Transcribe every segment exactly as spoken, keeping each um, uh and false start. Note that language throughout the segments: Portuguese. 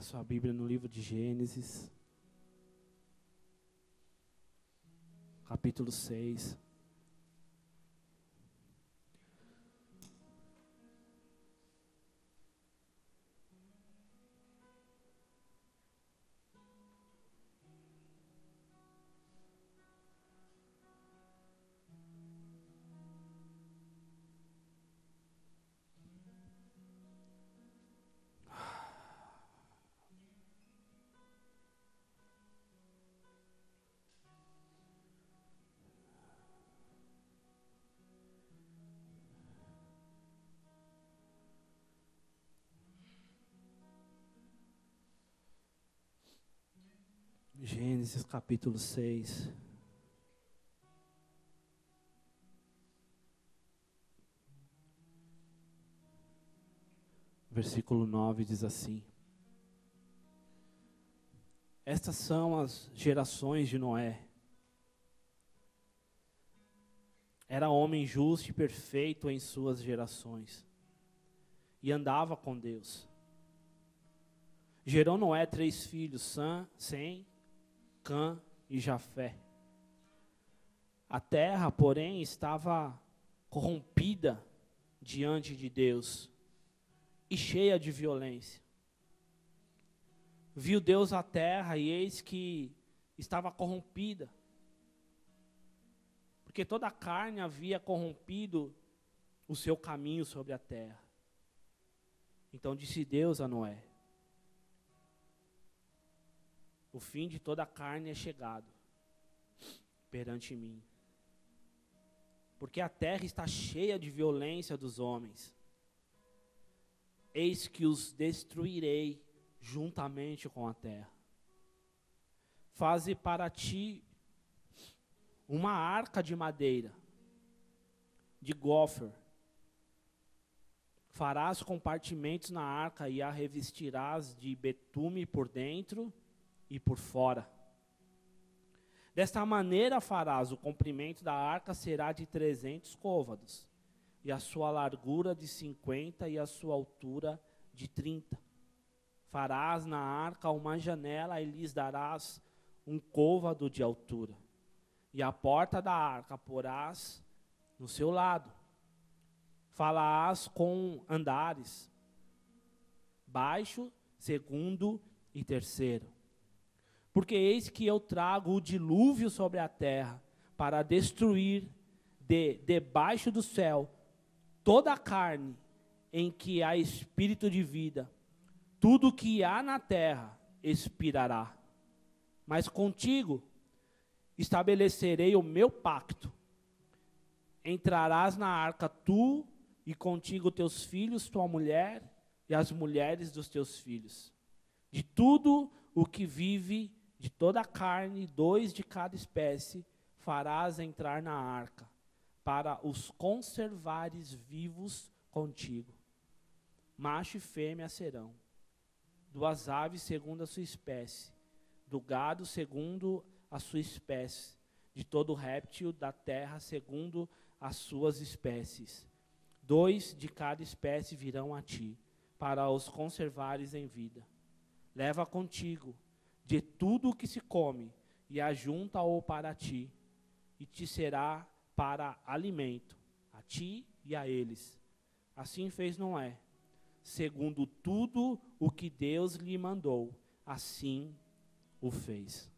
Abra sua Bíblia no livro de Gênesis, capítulo seis. Gênesis capítulo seis. Versículo nove diz assim: Estas são as gerações de Noé. Era homem justo e perfeito em suas gerações, e andava com Deus. Gerou Noé três filhos, Sam, Sem, Cã e Jafé. A terra, porém, estava corrompida diante de Deus e cheia de violência. Viu Deus a terra e eis que estava corrompida, porque toda a carne havia corrompido o seu caminho sobre a terra. Então disse Deus a Noé: O fim de toda a carne é chegado perante mim, porque a terra está cheia de violência dos homens. Eis que os destruirei juntamente com a terra. Faze para ti uma arca de madeira, de gofer. Farás compartimentos na arca e a revestirás de betume por dentro e por fora. Desta maneira farás: o comprimento da arca será de trezentos côvados, e a sua largura de cinquenta, e a sua altura de trinta. Farás na arca uma janela, e lhes darás um côvado de altura. E a porta da arca porás no seu lado. Falaás com andares, baixo, segundo e terceiro. Porque eis que eu trago o dilúvio sobre a terra, para destruir de debaixo do céu toda a carne em que há espírito de vida. Tudo que há na terra expirará. Mas contigo estabelecerei o meu pacto. Entrarás na arca tu e contigo teus filhos, tua mulher e as mulheres dos teus filhos. De tudo o que vive, de toda a carne, dois de cada espécie, farás entrar na arca, para os conservares vivos contigo. Macho e fêmea serão, duas aves segundo a sua espécie, do gado segundo a sua espécie, de todo réptil da terra segundo as suas espécies. Dois de cada espécie virão a ti, para os conservares em vida. Leva contigo de tudo o que se come, e ajunta-o para ti, e te será para alimento, a ti e a eles. Assim fez Noé, segundo tudo o que Deus lhe mandou, assim o fez.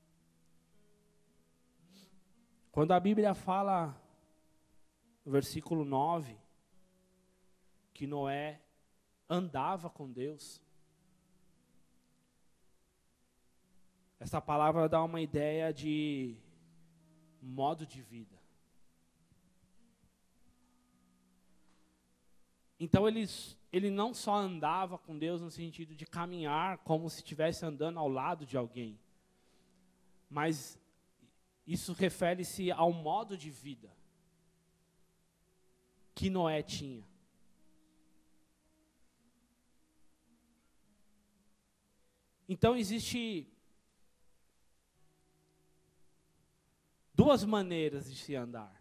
Quando a Bíblia fala, no versículo nove, que Noé andava com Deus, essa palavra dá uma ideia de modo de vida. Então ele, ele não só andava com Deus no sentido de caminhar como se estivesse andando ao lado de alguém, mas isso refere-se ao modo de vida que Noé tinha. Então existe duas maneiras de se andar.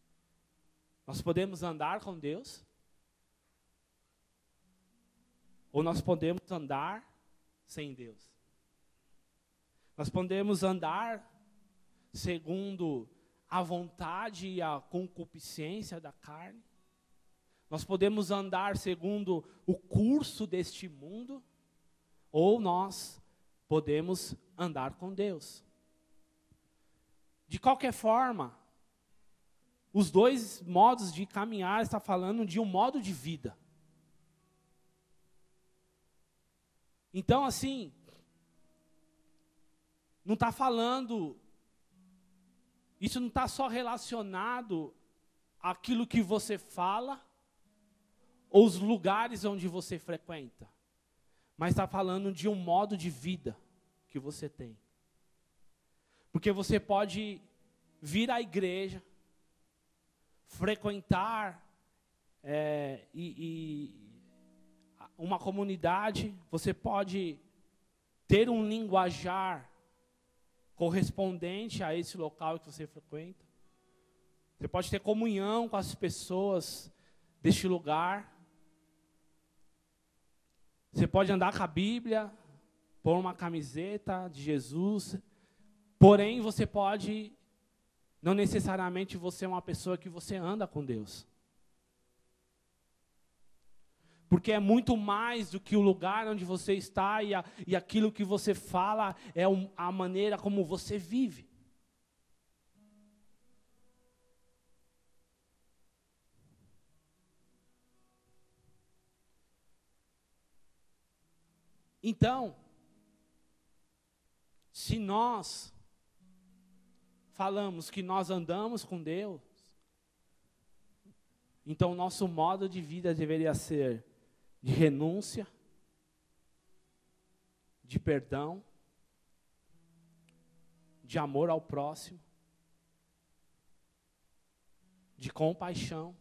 Nós podemos andar com Deus, ou nós podemos andar sem Deus. Nós podemos andar segundo a vontade e a concupiscência da carne. Nós podemos andar segundo o curso deste mundo, ou nós podemos andar com Deus. De qualquer forma, os dois modos de caminhar está falando de um modo de vida. Então, assim, não está falando, isso não está só relacionado àquilo que você fala, ou os lugares onde você frequenta, mas está falando de um modo de vida que você tem. Porque você pode vir à igreja, frequentar é, e, e uma comunidade, você pode ter um linguajar correspondente a esse local que você frequenta. Você pode ter comunhão com as pessoas deste lugar. Você pode andar com a Bíblia, pôr uma camiseta de Jesus, porém você pode, não necessariamente você é uma pessoa que você anda com Deus. Porque é muito mais do que o lugar onde você está e, a, e aquilo que você fala, é um, a maneira como você vive. Então, se nós falamos que nós andamos com Deus, então o nosso modo de vida deveria ser de renúncia, de perdão, de amor ao próximo, de compaixão,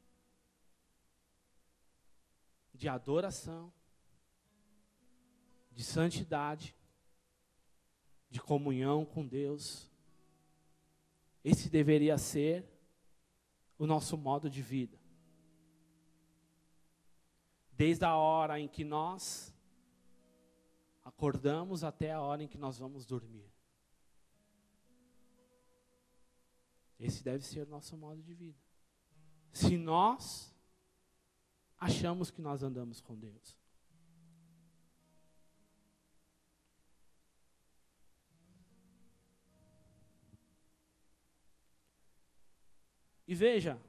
de adoração, de santidade, de comunhão com Deus. Esse deveria ser o nosso modo de vida. Desde a hora em que nós acordamos até a hora em que nós vamos dormir. Esse deve ser o nosso modo de vida. Se nós achamos que nós andamos com Deus. E veja,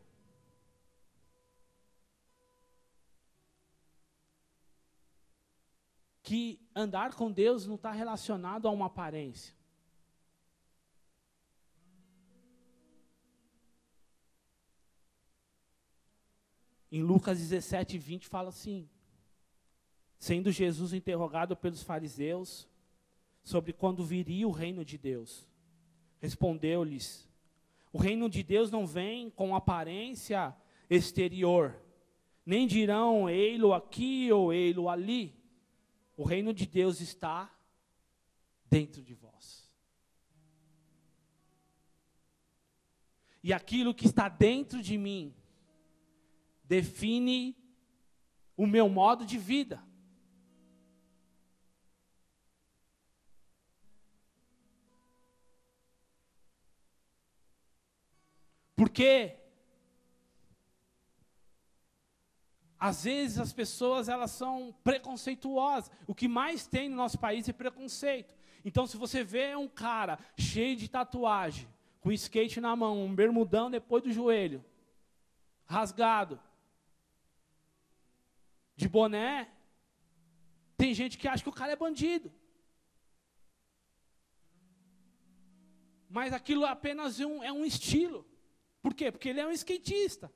que andar com Deus não está relacionado a uma aparência. Em Lucas dezessete, vinte fala assim: sendo Jesus interrogado pelos fariseus sobre quando viria o reino de Deus, respondeu-lhes: o reino de Deus não vem com aparência exterior, nem dirão ei-lo aqui ou ei-lo ali. O reino de Deus está dentro de vós. E aquilo que está dentro de mim define o meu modo de vida. Porque às vezes as pessoas elas são preconceituosas. O que mais tem no nosso país é preconceito. Então, se você vê um cara cheio de tatuagem, com skate na mão, um bermudão depois do joelho, rasgado, de boné, tem gente que acha que o cara é bandido. Mas aquilo apenas é um, é um estilo. Por quê? Porque ele é um skatista.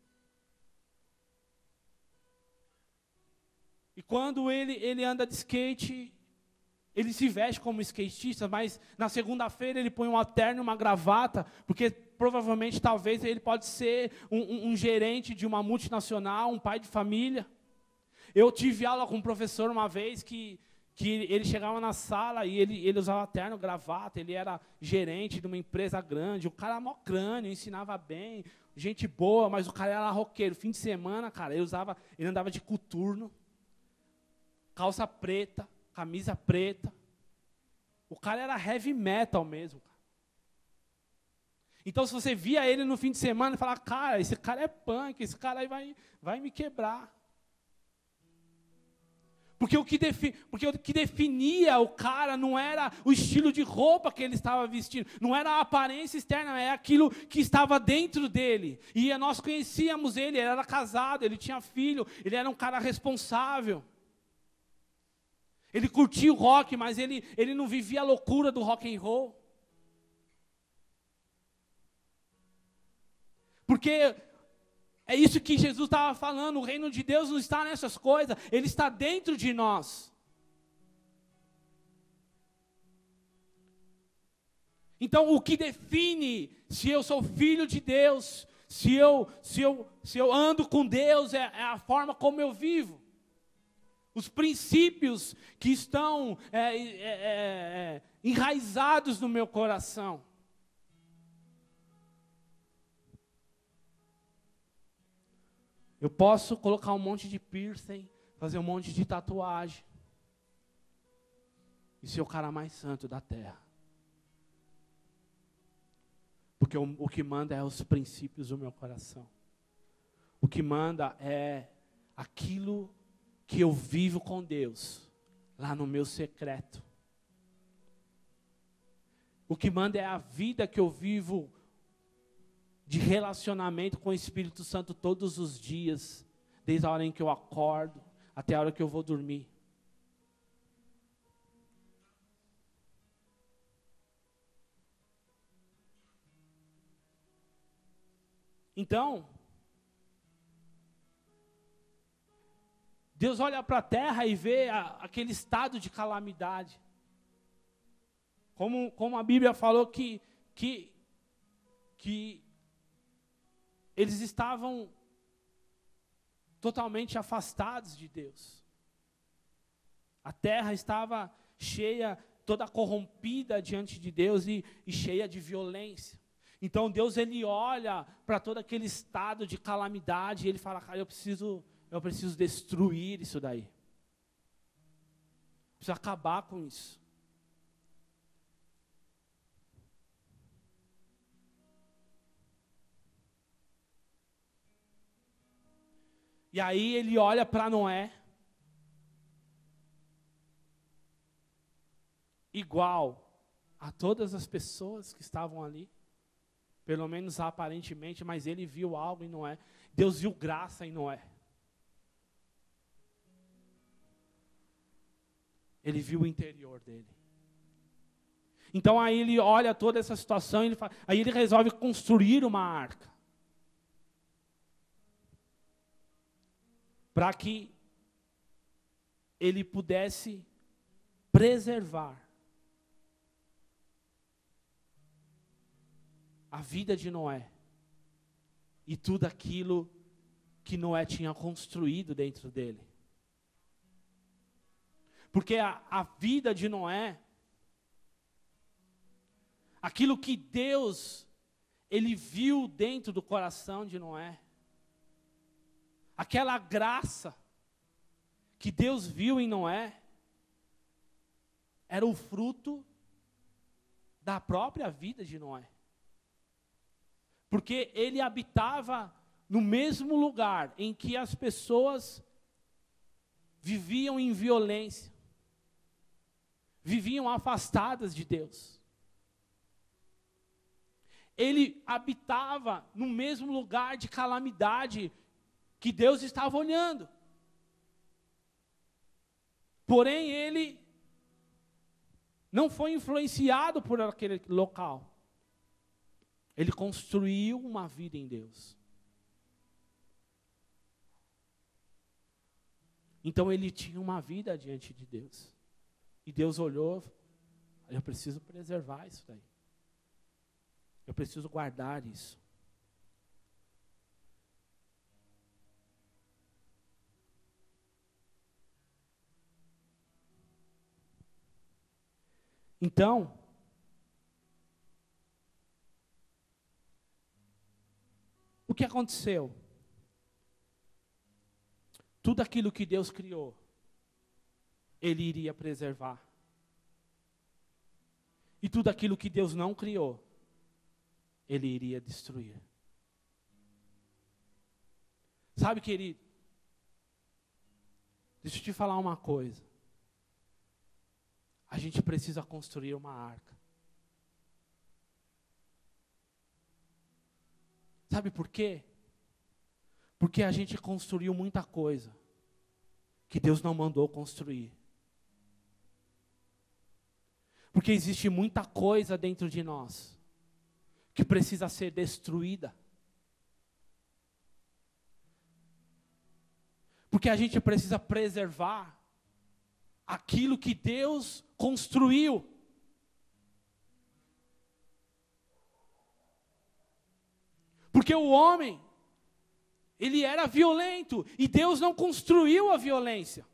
E quando ele, ele anda de skate, ele se veste como skatista, mas na segunda-feira ele põe um terno e uma gravata, porque provavelmente, talvez, ele pode ser um, um, um gerente de uma multinacional, um pai de família. Eu tive aula com um professor uma vez que, que ele chegava na sala e ele, ele usava terno, gravata, ele era gerente de uma empresa grande, o cara era mó crânio, ensinava bem, gente boa, mas o cara era roqueiro. Fim de semana, cara, ele, usava, ele andava de coturno. calça preta, camisa preta. O cara era heavy metal mesmo. Então, se você via ele no fim de semana e falava, cara, esse cara é punk, esse cara aí vai, vai me quebrar. Porque o, que defi, porque o que definia o cara não era o estilo de roupa que ele estava vestindo, não era a aparência externa, é aquilo que estava dentro dele. E nós conhecíamos ele, ele era casado, ele tinha filho, ele era um cara responsável. Ele curtia o rock, mas ele, ele não vivia a loucura do rock and roll. Porque é isso que Jesus estava falando, o reino de Deus não está nessas coisas, ele está dentro de nós. Então, o que define se eu sou filho de Deus, se eu, se eu, se eu ando com Deus, é, é a forma como eu vivo. Os princípios que estão é, é, é, é, enraizados no meu coração. Eu posso colocar um monte de piercing, fazer um monte de tatuagem. E ser o cara mais santo da terra. Porque o, o que manda é os princípios do meu coração. O que manda é aquilo que eu vivo com Deus, lá no meu secreto. O que manda é a vida que eu vivo de relacionamento com o Espírito Santo todos os dias, desde a hora em que eu acordo até a hora que eu vou dormir. Então, Deus olha para a terra e vê a, aquele estado de calamidade. Como, como a Bíblia falou que, que, que eles estavam totalmente afastados de Deus. A terra estava cheia, toda corrompida diante de Deus e, e cheia de violência. Então Deus, ele olha para todo aquele estado de calamidade e ele fala, cara, eu preciso, eu preciso destruir isso daí. Preciso acabar com isso. E aí ele olha para Noé, igual a todas as pessoas que estavam ali, pelo menos aparentemente, mas ele viu algo em Noé. Deus viu graça em Noé. Ele viu o interior dele. Então aí ele olha toda essa situação, ele fala, aí ele resolve construir uma arca. Para que ele pudesse preservar a vida de Noé e tudo aquilo que Noé tinha construído dentro dele. Porque a, a vida de Noé, aquilo que Deus, ele viu dentro do coração de Noé, aquela graça que Deus viu em Noé, era o fruto da própria vida de Noé. Porque ele habitava no mesmo lugar em que as pessoas viviam em violência, viviam afastadas de Deus. Ele habitava no mesmo lugar de calamidade que Deus estava olhando. Porém, ele não foi influenciado por aquele local. Ele construiu uma vida em Deus. Então ele tinha uma vida diante de Deus. E Deus olhou, eu preciso preservar isso daí. Eu preciso guardar isso. Então, o que aconteceu? Tudo aquilo que Deus criou Ele iria preservar. E tudo aquilo que Deus não criou, Ele iria destruir. Sabe, querido? Deixa eu te falar uma coisa. A gente precisa construir uma arca. Sabe por quê? Porque a gente construiu muita coisa que Deus não mandou construir. Porque existe muita coisa dentro de nós que precisa ser destruída. Porque a gente precisa preservar aquilo que Deus construiu. Porque o homem, ele era violento e Deus não construiu a violência.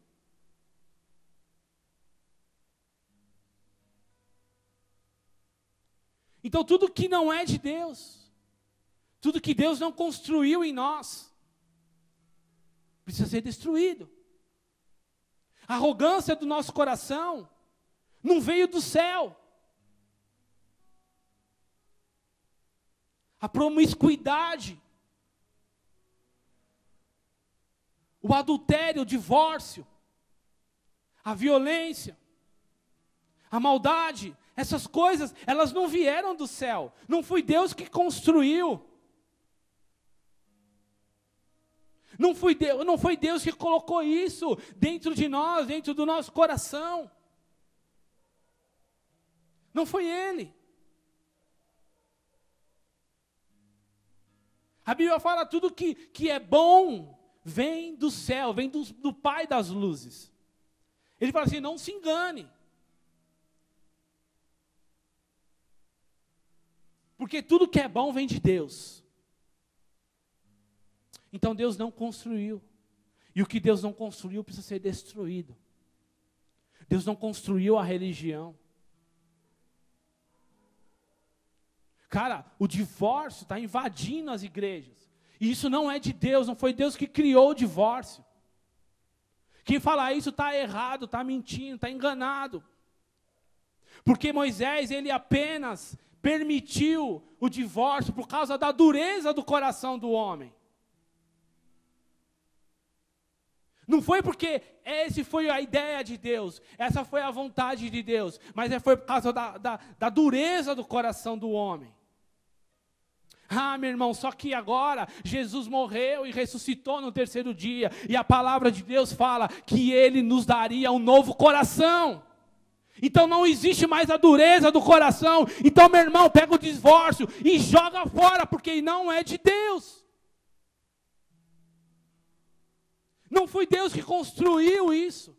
Então tudo que não é de Deus, tudo que Deus não construiu em nós, precisa ser destruído. A arrogância do nosso coração não veio do céu. A promiscuidade, o adultério, o divórcio, a violência, a maldade, essas coisas, elas não vieram do céu. Não foi Deus que construiu. Não foi Deus, não foi Deus que colocou isso dentro de nós, dentro do nosso coração. Não foi Ele. A Bíblia fala tudo que, que é bom vem do céu, vem do, do Pai das luzes. Ele fala assim, não se engane. Porque tudo que é bom vem de Deus. Então Deus não construiu. E o que Deus não construiu precisa ser destruído. Deus não construiu a religião. Cara, o divórcio está invadindo as igrejas. E isso não é de Deus, não foi Deus que criou o divórcio. Quem fala isso está errado, está mentindo, está enganado. Porque Moisés, ele apenas permitiu o divórcio por causa da dureza do coração do homem. Não foi porque essa foi a ideia de Deus, essa foi a vontade de Deus, mas foi por causa da, da, da dureza do coração do homem. Ah, meu irmão, só que agora Jesus morreu e ressuscitou no terceiro dia, e a palavra de Deus fala que Ele nos daria um novo coração. Então não existe mais a dureza do coração. Então, meu irmão, pega o divórcio e joga fora, porque não é de Deus. Não foi Deus que construiu isso.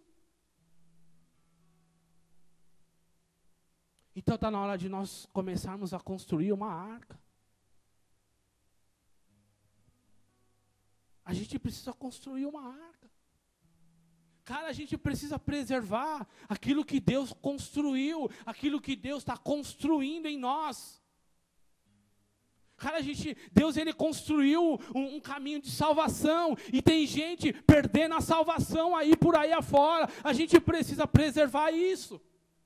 Então está na hora de nós começarmos a construir uma arca. A gente precisa construir uma arca. Cara, a gente precisa preservar aquilo que Deus construiu, aquilo que Deus está construindo em nós. Cara, a gente, Deus ele construiu um, um caminho de salvação, e tem gente perdendo a salvação aí por aí afora. A gente precisa preservar isso.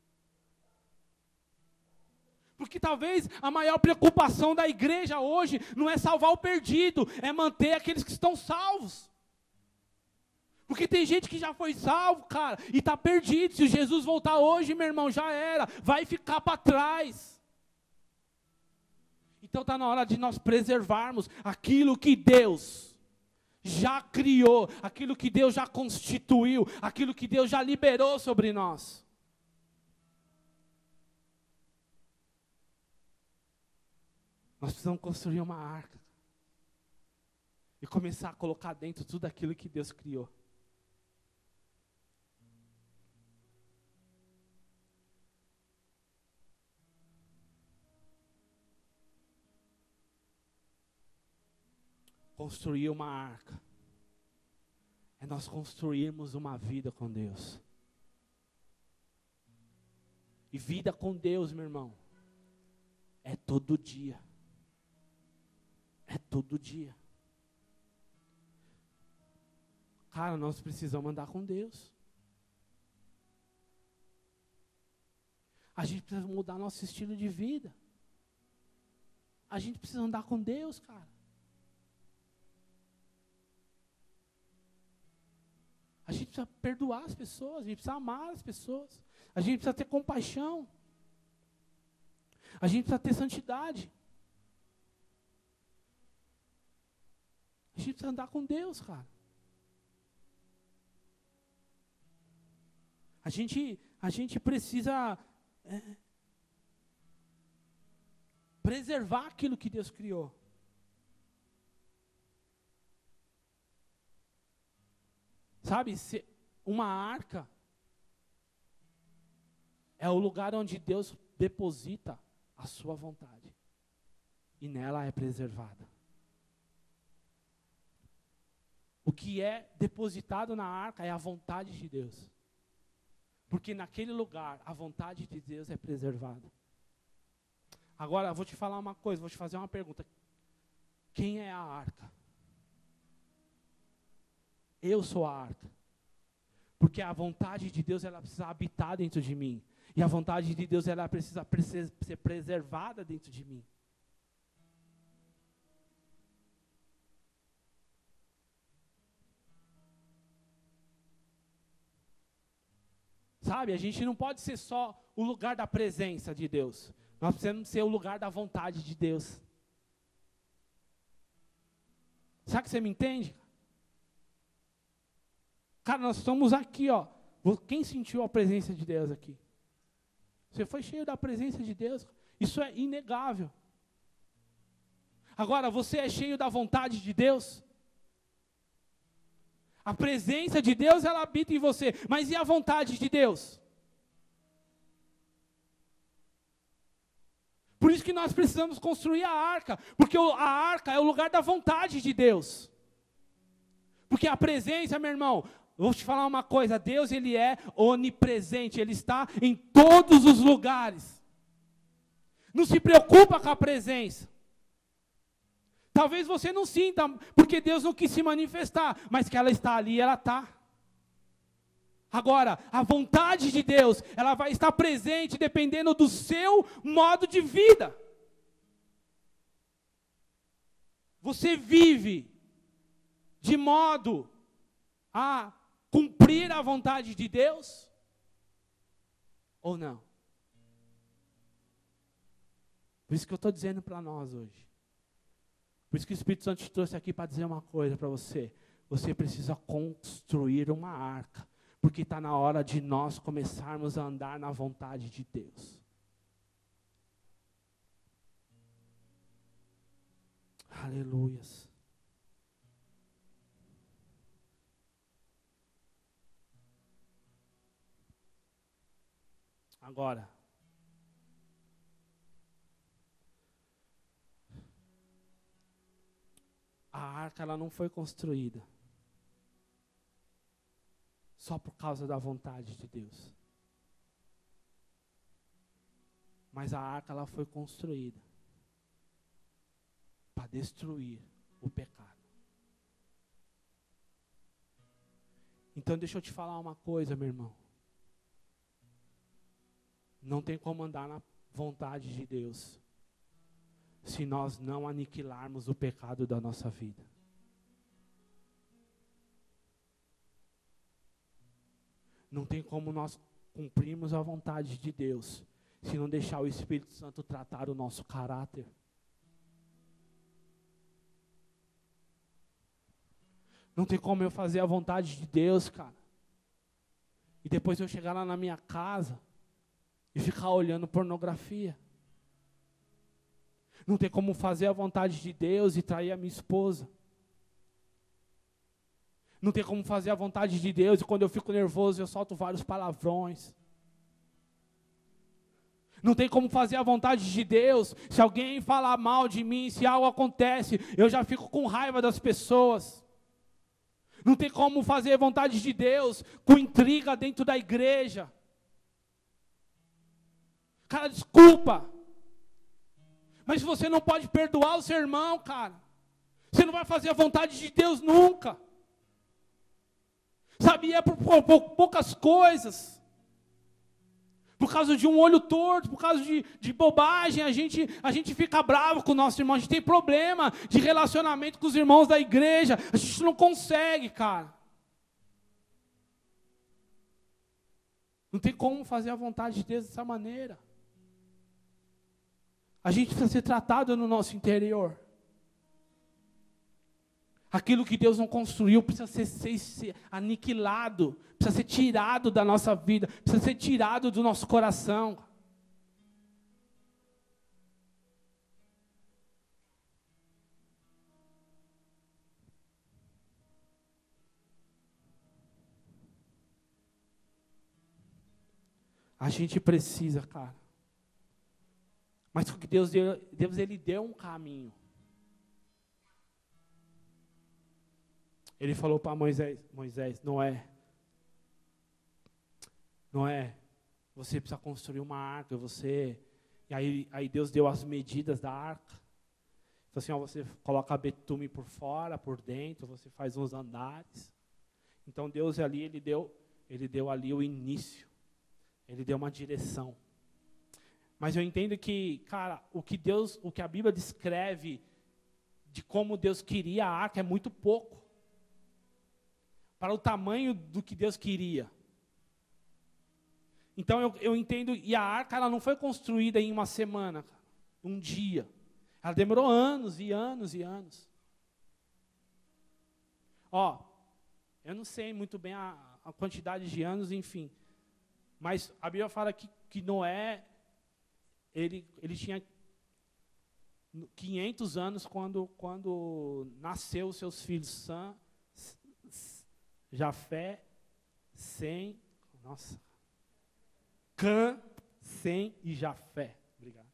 Porque talvez a maior preocupação da igreja hoje não é salvar o perdido, é manter aqueles que estão salvos. Porque tem gente que já foi salvo, cara, e está perdido. Se Jesus voltar hoje, meu irmão, já era, vai ficar para trás. Então está na hora de nós preservarmos aquilo que Deus já criou, aquilo que Deus já constituiu, aquilo que Deus já liberou sobre nós. Nós precisamos construir uma arca e começar a colocar dentro tudo aquilo que Deus criou. Construir uma arca é nós construirmos uma vida com Deus. E vida com Deus, meu irmão, é todo dia. É todo dia. Cara, nós precisamos andar com Deus. A gente precisa mudar nosso estilo de vida. A gente precisa andar com Deus, cara. A gente precisa perdoar as pessoas, a gente precisa amar as pessoas. A gente precisa ter compaixão. A gente precisa ter santidade. A gente precisa andar com Deus, cara. A gente, a gente precisa é, preservar aquilo que Deus criou. Sabe, se uma arca é o lugar onde Deus deposita a sua vontade. E nela é preservada. O que é depositado na arca é a vontade de Deus. Porque naquele lugar, a vontade de Deus é preservada. Agora, eu vou te falar uma coisa, vou te fazer uma pergunta. Quem é a arca? Eu sou a arca. Porque a vontade de Deus, ela precisa habitar dentro de mim. E a vontade de Deus, ela precisa ser preservada dentro de mim. Sabe, a gente não pode ser só o lugar da presença de Deus. Nós precisamos ser o lugar da vontade de Deus. Sabe que você me entende? Cara, nós estamos aqui, ó. Quem sentiu a presença de Deus aqui? Você foi cheio da presença de Deus. Isso é inegável. Agora, você é cheio da vontade de Deus? A presença de Deus, ela habita em você. Mas e a vontade de Deus? Por isso que nós precisamos construir a arca. Porque a arca é o lugar da vontade de Deus. Porque a presença, meu irmão, vou te falar uma coisa. Deus, Ele é onipresente. Ele está em todos os lugares. Não se preocupa com a presença. Talvez você não sinta, porque Deus não quis se manifestar, mas que ela está ali, ela está. Agora, a vontade de Deus, ela vai estar presente dependendo do seu modo de vida. Você vive de modo a cumprir a vontade de Deus? Ou não? Por isso que eu estou dizendo para nós hoje. Por isso que o Espírito Santo te trouxe aqui para dizer uma coisa para você. Você precisa construir uma arca. Porque está na hora de nós começarmos a andar na vontade de Deus. Aleluias. Agora. A arca, ela não foi construída só por causa da vontade de Deus. Mas a arca, ela foi construída para destruir o pecado. Então deixa eu te falar uma coisa, meu irmão. Não tem como andar na vontade de Deus se nós não aniquilarmos o pecado da nossa vida. Não tem como nós cumprirmos a vontade de Deus se não deixar o Espírito Santo tratar o nosso caráter. Não tem como eu fazer a vontade de Deus, cara, e depois eu chegar lá na minha casa e ficar olhando pornografia. Não tem como fazer a vontade de Deus e trair a minha esposa. Não tem como fazer a vontade de Deus e quando eu fico nervoso eu solto vários palavrões. Não tem como fazer a vontade de Deus se alguém falar mal de mim, se algo acontece, eu já fico com raiva das pessoas. Não tem como fazer a vontade de Deus com intriga dentro da igreja. Cara, desculpa. Mas você não pode perdoar o seu irmão, cara. Você não vai fazer a vontade de Deus nunca. Sabe, é por, por, por poucas coisas. Por causa de um olho torto, por causa de, de bobagem, a gente, a gente fica bravo com o nosso irmão. A gente tem problema de relacionamento com os irmãos da igreja. A gente não consegue, cara. Não tem como fazer a vontade de Deus dessa maneira. A gente precisa ser tratado no nosso interior. Aquilo que Deus não construiu precisa ser, ser, ser aniquilado, precisa ser tirado da nossa vida, precisa ser tirado do nosso coração. A gente precisa, cara. Mas porque Deus deu, Deus ele deu um caminho. Ele falou para Moisés, Moisés, Noé, Noé, você precisa construir uma arca, você... E aí, aí Deus deu as medidas da arca. Então assim, ó, você coloca betume por fora, por dentro, você faz uns andares. Então Deus ali, ele deu, ele deu ali o início. Ele deu uma direção. Mas eu entendo que, cara, o que Deus, o que a Bíblia descreve de como Deus queria a arca é muito pouco para o tamanho do que Deus queria. Então eu, eu entendo, e a arca ela não foi construída em uma semana, um dia. Ela demorou anos e anos e anos. Ó, eu não sei muito bem a, a quantidade de anos, enfim. Mas a Bíblia fala que, que Noé, ele, ele tinha quinhentos anos quando, quando nasceu os seus filhos, Sam, Jafé, Sem, nossa, Cã, Sem e Jafé. Obrigado.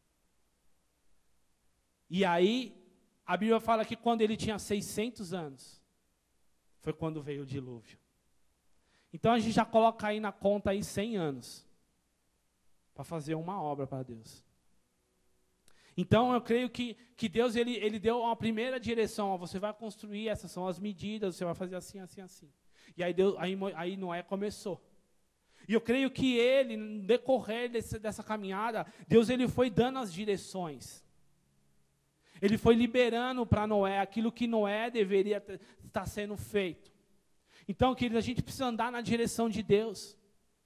E aí, a Bíblia fala que quando ele tinha seiscentos anos, foi quando veio o dilúvio. Então a gente já coloca aí na conta aí cem anos para fazer uma obra para Deus. Então eu creio que, que Deus ele, ele deu uma primeira direção, ó, você vai construir, essas são as medidas, você vai fazer assim, assim, assim. E aí, Deus, aí, aí Noé começou. E eu creio que ele, no decorrer desse, dessa caminhada, Deus ele foi dando as direções. Ele foi liberando para Noé aquilo que Noé deveria ter, estar sendo feito. Então, queridos, a gente precisa andar na direção de Deus.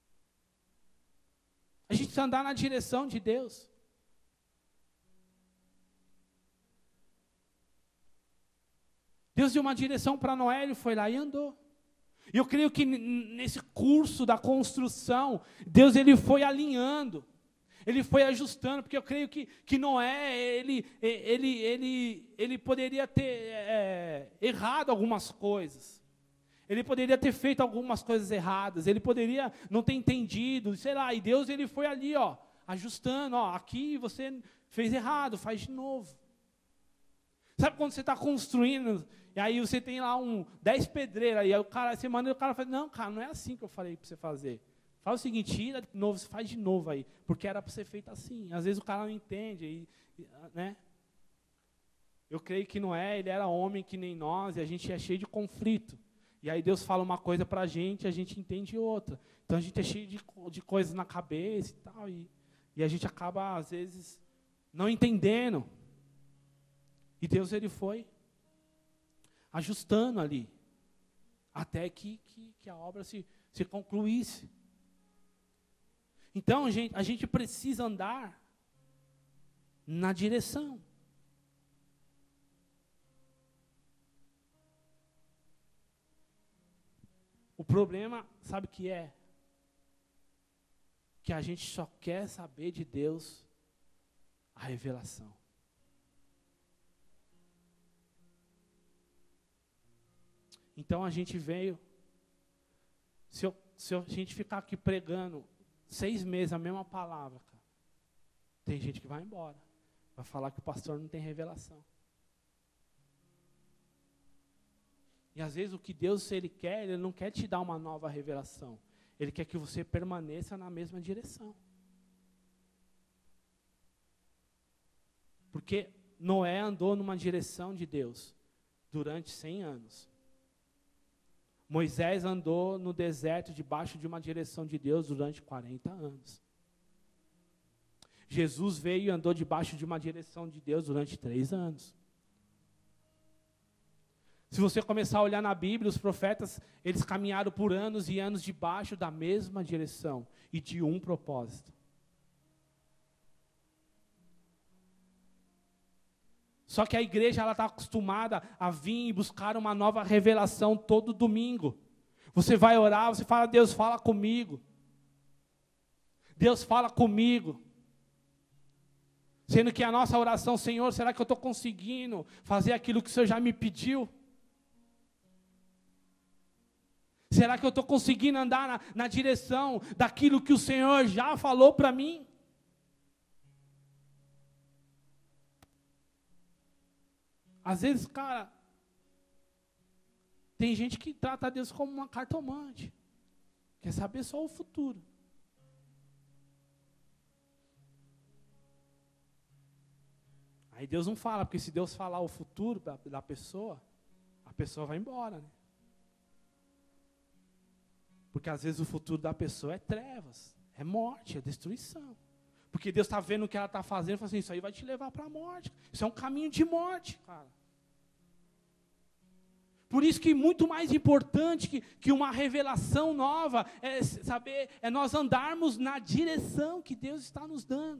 A gente precisa andar na direção de Deus. Deus deu uma direção para Noé, ele foi lá e andou. E eu creio que nesse curso da construção, Deus ele foi alinhando, ele foi ajustando, porque eu creio que, que Noé, ele, ele, ele, ele poderia ter é, errado algumas coisas. Ele poderia ter feito algumas coisas erradas, ele poderia não ter entendido, sei lá, e Deus ele foi ali, ó, ajustando, ó, aqui você fez errado, faz de novo. Sabe quando você está construindo, e aí você tem lá um, dez pedreiros, e aí o cara, você manda e o cara fala, não, cara, não é assim que eu falei para você fazer. Faz o seguinte, tira de novo, você faz de novo aí, porque era para ser feito assim. Às vezes o cara não entende, e, e, né? Eu creio que Noé, ele era homem que nem nós, e a gente é cheio de conflito. E aí Deus fala uma coisa para a gente, a gente entende outra. Então a gente é cheio de, de coisas na cabeça e tal, e, e a gente acaba, às vezes, não entendendo. E Deus ele foi ajustando ali, até que, que, que a obra se, se concluísse. Então, gente, a gente precisa andar na direção. O problema, sabe o que é? Que a gente só quer saber de Deus a revelação. Então a gente veio, se, eu, se a gente ficar aqui pregando seis meses a mesma palavra, cara, tem gente que vai embora, vai falar que o pastor não tem revelação. E às vezes o que Deus ele quer, ele não quer te dar uma nova revelação, ele quer que você permaneça na mesma direção. Porque Noé andou numa direção de Deus durante cem anos. Moisés andou no deserto debaixo de uma direção de Deus durante quarenta anos. Jesus veio e andou debaixo de uma direção de Deus durante três anos. Se você começar a olhar na Bíblia, os profetas, eles caminharam por anos e anos debaixo da mesma direção e de um propósito. Só que a igreja ela está acostumada a vir e buscar uma nova revelação todo domingo. Você vai orar, você fala, Deus fala comigo. Deus fala comigo. Sendo que a nossa oração, Senhor, será que eu estou conseguindo fazer aquilo que o Senhor já me pediu? Será que eu estou conseguindo andar na, na direção daquilo que o Senhor já falou para mim? Às vezes, cara, tem gente que trata Deus como uma cartomante. Quer saber só o futuro. Aí Deus não fala, porque se Deus falar o futuro da, da pessoa, a pessoa vai embora, né? Porque às vezes o futuro da pessoa é trevas, é morte, é destruição. Porque Deus está vendo o que ela está fazendo e fala assim, isso aí vai te levar para a morte. Isso é um caminho de morte, cara. Por isso que muito mais importante que, que uma revelação nova é saber, é nós andarmos na direção que Deus está nos dando.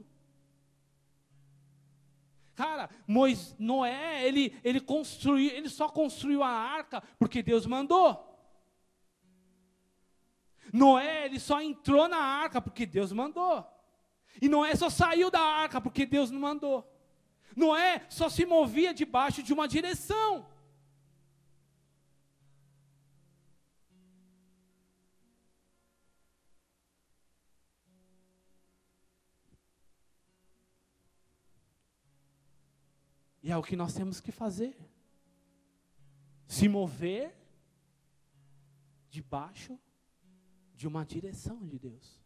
Cara, Moisés, Noé, ele, ele, construiu, ele só construiu a arca porque Deus mandou. Noé, ele só entrou na arca porque Deus mandou. E Noé só saiu da arca porque Deus não mandou. Noé só se movia debaixo de uma direção. E é o que nós temos que fazer. Se mover debaixo de uma direção de Deus.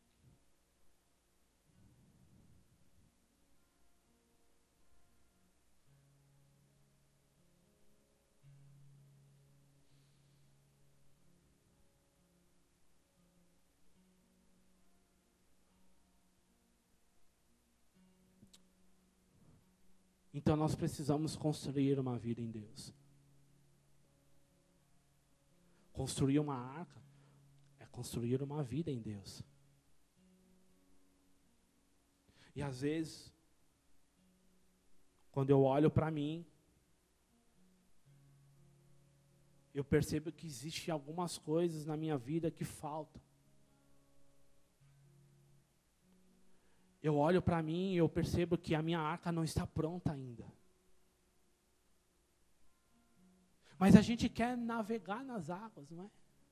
Então nós precisamos construir uma vida em Deus. Construir uma arca é construir uma vida em Deus. E às vezes, quando eu olho para mim, eu percebo que existem algumas coisas na minha vida que faltam. Eu olho para mim e eu percebo que a minha arca não está pronta ainda. Mas a gente quer navegar nas águas, não é?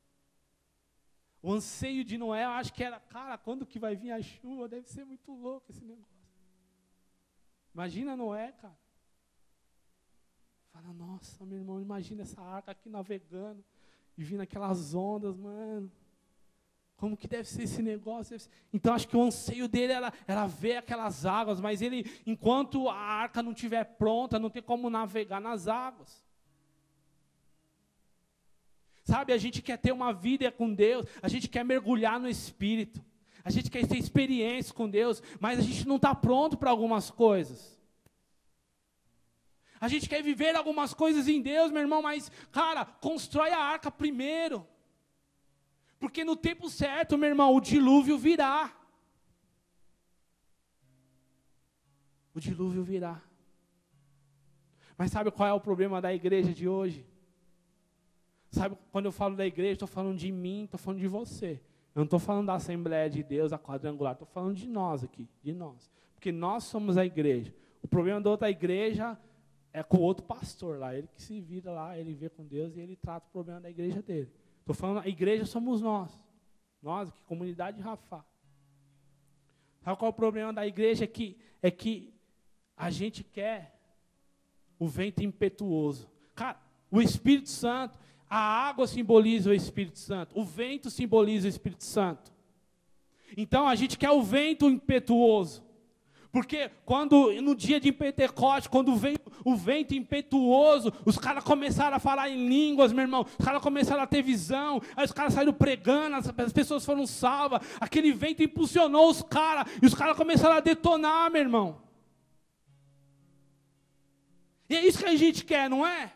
O anseio de Noé, eu acho que era, cara, quando que vai vir a chuva? Deve ser muito louco esse negócio. Imagina Noé, cara. Fala, nossa, meu irmão, imagina essa arca aqui navegando e vindo aquelas ondas, mano. Como que deve ser esse negócio? Então, acho que o anseio dele era, era ver aquelas águas, mas ele, enquanto a arca não estiver pronta, não tem como navegar nas águas. Sabe, a gente quer ter uma vida com Deus, a gente quer mergulhar no Espírito, a gente quer ter experiência com Deus, mas a gente não está pronto para algumas coisas. A gente quer viver algumas coisas em Deus, meu irmão, mas, cara, constrói a arca primeiro. Porque no tempo certo, meu irmão, o dilúvio virá. O dilúvio virá. Mas sabe qual é o problema da igreja de hoje? Sabe, quando eu falo da igreja, estou falando de mim, estou falando de você. Eu não estou falando da Assembleia de Deus, a quadrangular, estou falando de nós aqui, de nós. Porque nós somos a igreja. O problema da outra igreja é com o outro pastor lá. Ele que se vira lá, ele vê com Deus e ele trata o problema da igreja dele. Estou falando, a igreja somos nós. Nós aqui, comunidade de Rafah. Sabe qual é o problema da igreja? É que, é que a gente quer o vento impetuoso. Cara, o Espírito Santo, a água simboliza o Espírito Santo. O vento simboliza o Espírito Santo. Então, a gente quer o vento impetuoso. Porque quando, no dia de Pentecoste, quando veio o vento impetuoso, os caras começaram a falar em línguas, meu irmão. Os caras começaram a ter visão. Aí os caras saíram pregando, as, as pessoas foram salvas. Aquele vento impulsionou os caras. E os caras começaram a detonar, meu irmão. E é isso que a gente quer, não é?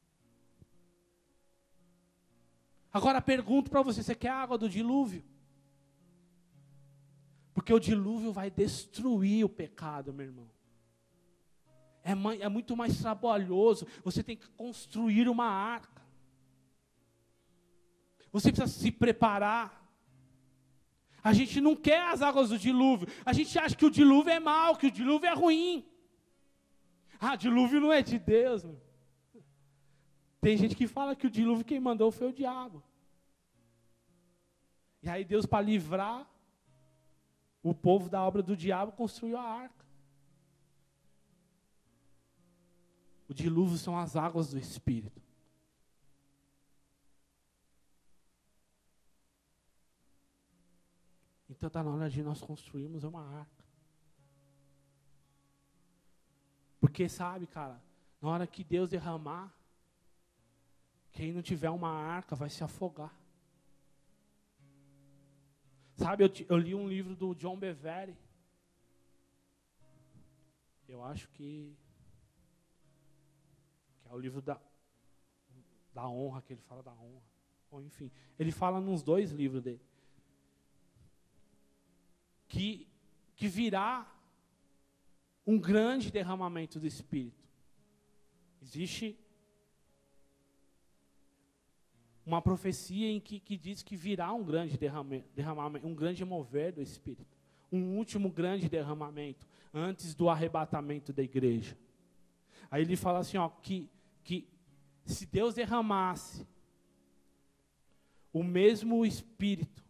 Agora pergunto para você, você quer a água do dilúvio? Porque o dilúvio vai destruir o pecado, meu irmão. É, é muito mais trabalhoso. Você tem que construir uma arca. Você precisa se preparar. A gente não quer as águas do dilúvio. A gente acha que o dilúvio é mau, que o dilúvio é ruim. Ah, dilúvio não é de Deus, meu. Tem gente que fala que o dilúvio quem mandou foi o diabo. E aí Deus, para livrar o povo da obra do diabo, construiu a arca. O dilúvio são as águas do Espírito. Então está na hora de nós construirmos uma arca. Porque sabe, cara, na hora que Deus derramar, quem não tiver uma arca vai se afogar. Sabe, eu, eu li um livro do John Bevere. Eu acho que, que é o livro da, da honra, que ele fala da honra. Ou enfim, ele fala nos dois livros dele. Que, que virá um grande derramamento do Espírito. Existe uma profecia em que, que diz que virá um grande derramamento, derramamento, um grande mover do Espírito. Um último grande derramamento, antes do arrebatamento da igreja. Aí ele fala assim, ó, que, que se Deus derramasse o mesmo Espírito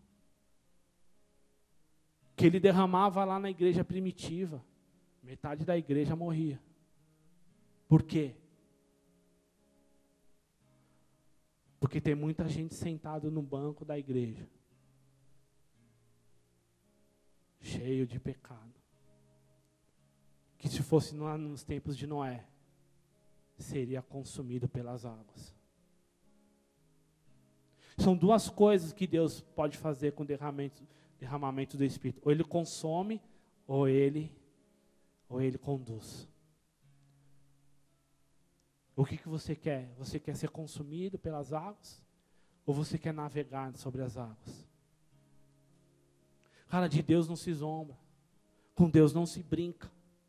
que ele derramava lá na igreja primitiva, metade da igreja morria. Por quê? Porque tem muita gente sentada no banco da igreja, cheio de pecado, que se fosse lá nos tempos de Noé, seria consumido pelas águas. São duas coisas que Deus pode fazer com o derramamento, derramamento do Espírito. Ou Ele consome, ou Ele, ou Ele conduz. O que, que você quer? Você quer ser consumido pelas águas? Ou você quer navegar sobre as águas? Cara, de Deus não se zomba. Com Deus não se brinca.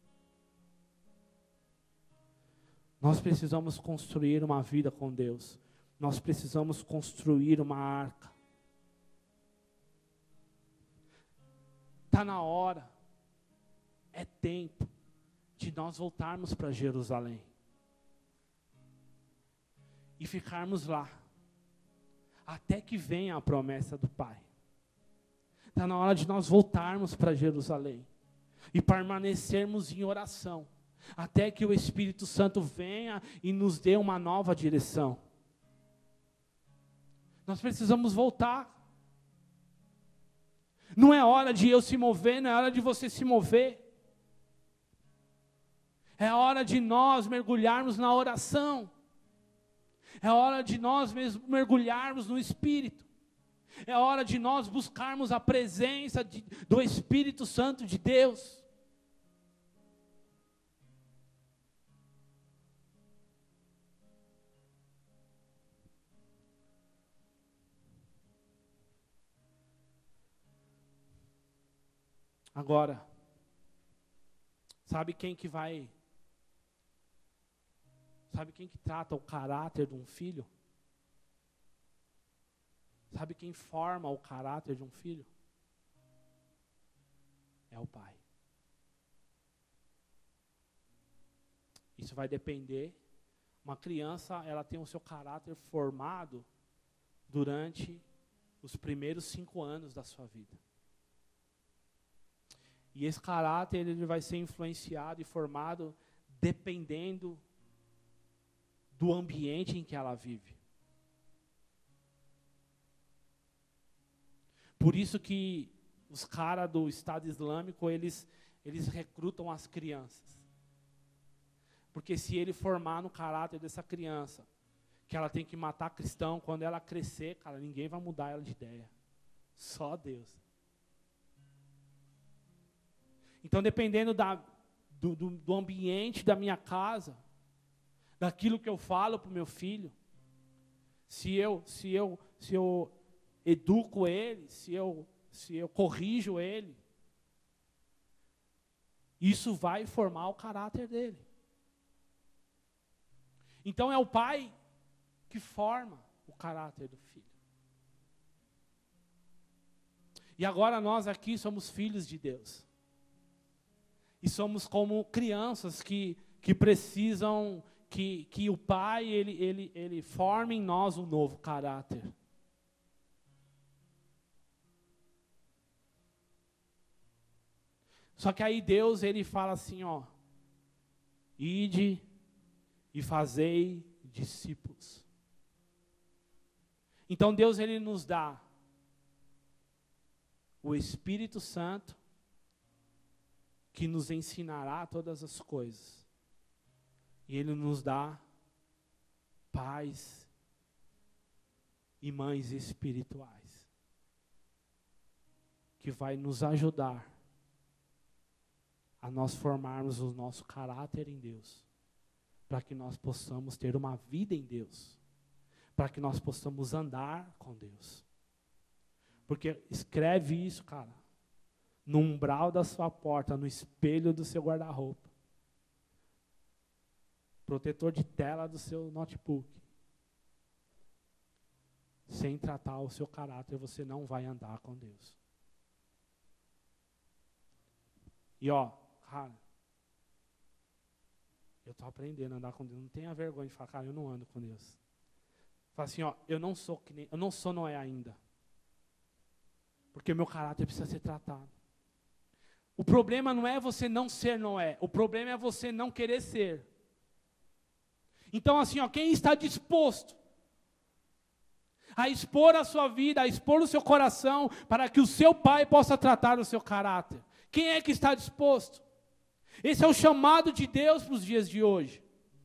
Nós precisamos construir uma vida com Deus. Nós precisamos construir uma arca. Está na hora. É tempo de nós voltarmos para Jerusalém. E ficarmos lá, até que venha a promessa do Pai. Está na hora de nós voltarmos para Jerusalém, e permanecermos em oração, até que o Espírito Santo venha e nos dê uma nova direção. Nós precisamos voltar. Não é hora de eu se mover, não é hora de você se mover. É hora de nós mergulharmos na oração. É hora de nós mesmo mergulharmos no Espírito. É hora de nós buscarmos a presença de, do Espírito Santo de Deus. Agora, sabe quem que vai... Sabe quem que trata o caráter de um filho? Sabe quem forma o caráter de um filho? É o pai. Isso vai depender. Uma criança, ela tem o seu caráter formado durante os primeiros cinco anos da sua vida. E esse caráter, ele vai ser influenciado e formado dependendo do ambiente em que ela vive. Por isso que os caras do Estado Islâmico, eles, eles recrutam as crianças. Porque se ele formar no caráter dessa criança, que ela tem que matar cristão, quando ela crescer, cara, ninguém vai mudar ela de ideia. Só Deus. Então, dependendo da, do, do, do ambiente da minha casa, daquilo que eu falo para o meu filho, se eu, se eu, se eu educo ele, se eu, se eu corrijo ele, isso vai formar o caráter dele. Então é o pai que forma o caráter do filho. E agora nós aqui somos filhos de Deus. E somos como crianças que, que precisam que, que o pai ele, ele, ele forme em nós um novo caráter. Só que aí Deus ele fala assim, ó, ide e fazei discípulos. Então Deus ele nos dá o Espírito Santo que nos ensinará todas as coisas. E ele nos dá pais e mães espirituais que vai nos ajudar a nós formarmos o nosso caráter em Deus, para que nós possamos ter uma vida em Deus, para que nós possamos andar com Deus. Porque escreve isso, cara, no umbral da sua porta, no espelho do seu guarda-roupa, protetor de tela do seu notebook. Sem tratar o seu caráter, você não vai andar com Deus. E ó, cara, eu estou aprendendo a andar com Deus. Não tenha vergonha de falar, cara, eu não ando com Deus. Fala assim, ó, eu não sou que nem, eu não sou Noé ainda. Porque o meu caráter precisa ser tratado. O problema não é você não ser Noé, o problema é você não querer ser. Então assim, ó, quem está disposto a expor a sua vida, a expor o seu coração, para que o seu pai possa tratar o seu caráter? Quem é que está disposto? Esse é o chamado de Deus para os dias de hoje.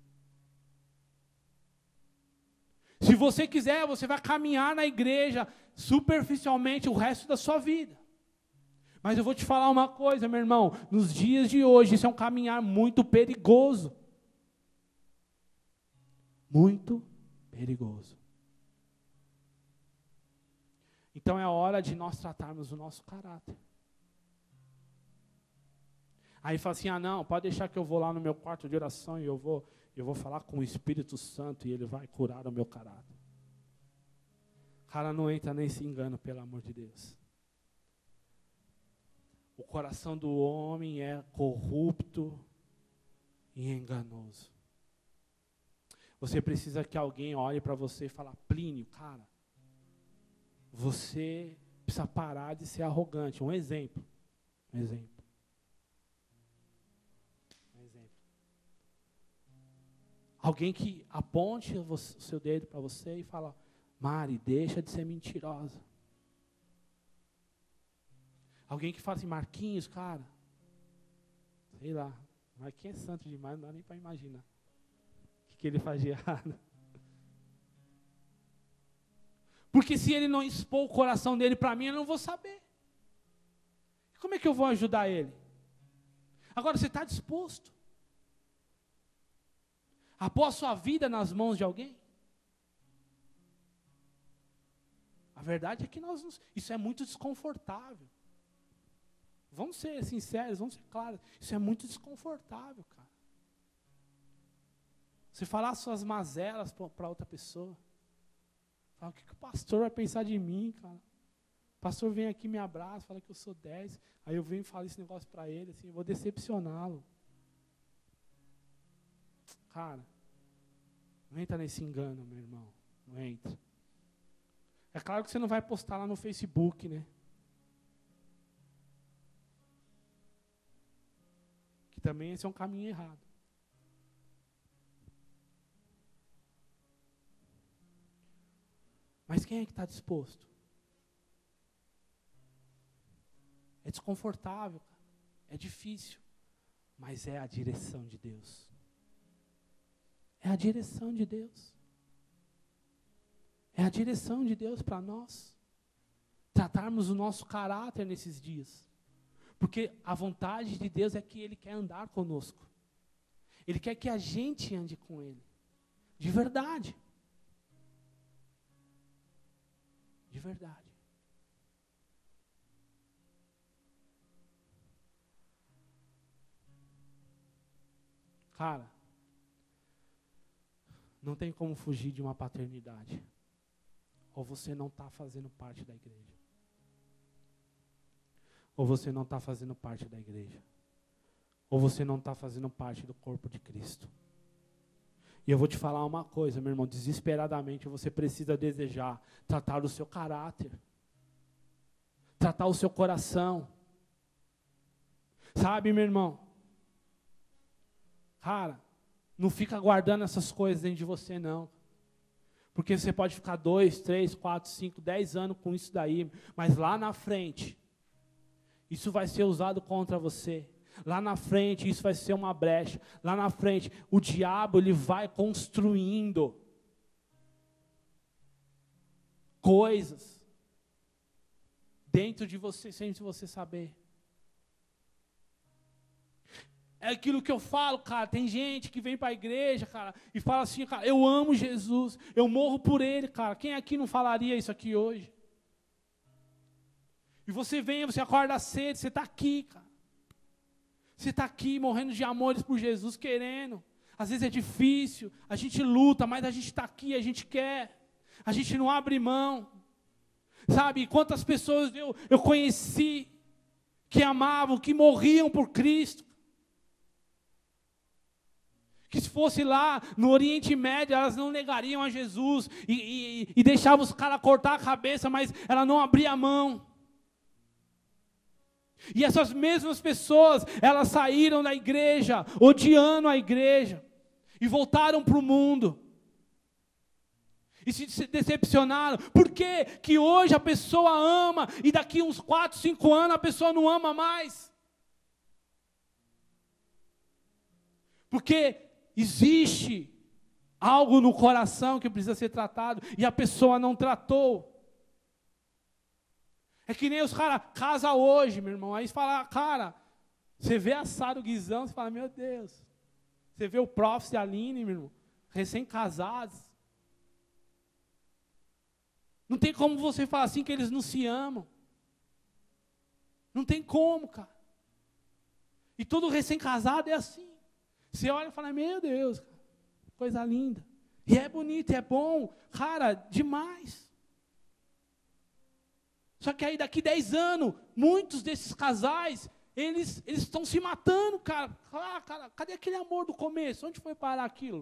Se você quiser, você vai caminhar na igreja superficialmente o resto da sua vida. Mas eu vou te falar uma coisa, meu irmão, nos dias de hoje, isso é um caminhar muito perigoso. Muito perigoso. Então é hora de nós tratarmos o nosso caráter. Aí fala assim, ah não, pode deixar que eu vou lá no meu quarto de oração e eu vou, eu vou falar com o Espírito Santo e ele vai curar o meu caráter. Cara, não entra nesse engano, pelo amor de Deus. O coração do homem é corrupto e enganoso. Você precisa que alguém olhe para você e fale, Plínio, cara, você precisa parar de ser arrogante. Um exemplo. Um exemplo. Um exemplo. Alguém que aponte o seu dedo para você e fala, Mari, deixa de ser mentirosa. Alguém que fala assim, Marquinhos, cara, sei lá, Marquinhos é santo demais, não dá nem para imaginar o que, que ele faz de errado. Porque se ele não expor o coração dele para mim, eu não vou saber. Como é que eu vou ajudar ele? Agora, você está disposto a pôr a sua vida nas mãos de alguém? A verdade é que nós não, isso é muito desconfortável. Vamos ser sinceros, vamos ser claros. Isso é muito desconfortável, cara. Você falar suas mazelas para outra pessoa. Fala, o que, que o pastor vai pensar de mim, cara? O pastor vem aqui, me abraça, fala que eu sou dez. Aí eu venho e falo esse negócio para ele, assim, eu vou decepcioná-lo. Cara, não entra nesse engano, meu irmão. Não entra. É claro que você não vai postar lá no Facebook, né? Que também esse é um caminho errado. Mas quem é que está disposto? É desconfortável, cara. é difícil, mas é a direção de Deus. É a direção de Deus. É a direção de Deus para nós. Tratarmos o nosso caráter nesses dias. Porque a vontade de Deus é que Ele quer andar conosco. Ele quer que a gente ande com Ele. De verdade. De verdade. Cara, não tem como fugir de uma paternidade. Ou você não está fazendo parte da igreja. Ou você não está fazendo parte da igreja. Ou você não está fazendo parte do corpo de Cristo. E eu vou te falar uma coisa, meu irmão, desesperadamente você precisa desejar tratar o seu caráter. Tratar o seu coração. Sabe, meu irmão? Cara, não fica guardando essas coisas dentro de você, não. Porque você pode ficar dois, três, quatro, cinco, dez anos com isso daí, mas lá na frente, isso vai ser usado contra você. Lá na frente, isso vai ser uma brecha. Lá na frente, o diabo, ele vai construindo coisas dentro de você, sem você saber. É aquilo que eu falo, cara, tem gente que vem para a igreja, cara, e fala assim, cara, eu amo Jesus, eu morro por Ele, cara. Quem aqui não falaria isso aqui hoje? E você vem, você acorda cedo, você está aqui, cara. Você está aqui morrendo de amores por Jesus, querendo. Às vezes é difícil, a gente luta, mas a gente está aqui, a gente quer. A gente não abre mão. Sabe, quantas pessoas eu, eu conheci que amavam, que morriam por Cristo. Que se fosse lá no Oriente Médio, elas não negariam a Jesus e, e, e deixavam os caras cortar a cabeça, mas ela não abria a mão. E essas mesmas pessoas, elas saíram da igreja, odiando a igreja, e voltaram para o mundo. E se decepcionaram. Por que que hoje a pessoa ama, e daqui uns quatro, cinco anos a pessoa não ama mais? Porque existe algo no coração que precisa ser tratado, e a pessoa não tratou. É que nem os caras casam hoje, meu irmão. Aí você fala, cara, você vê a Sara, o Guizão, você fala, meu Deus. Você vê o Prof e a Aline, meu irmão, recém-casados. Não tem como você falar assim que eles não se amam. Não tem como, cara. E todo recém-casado é assim. Você olha e fala, meu Deus, cara, coisa linda. E é bonito, é bom, cara, demais. Só que aí daqui dez anos, muitos desses casais, eles, eles estão se matando, cara. Ah, cara. Cadê aquele amor do começo? Onde foi parar aquilo?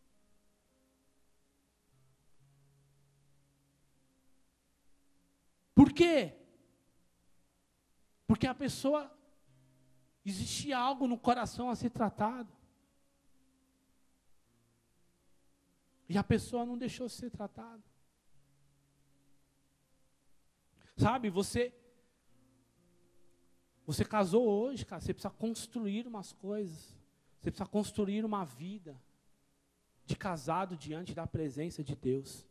Por quê? Porque a pessoa, existia algo no coração a ser tratado. E a pessoa não deixou de ser tratada. Sabe, você, você casou hoje, cara, você precisa construir umas coisas. Você precisa construir uma vida de casado diante da presença de Deus.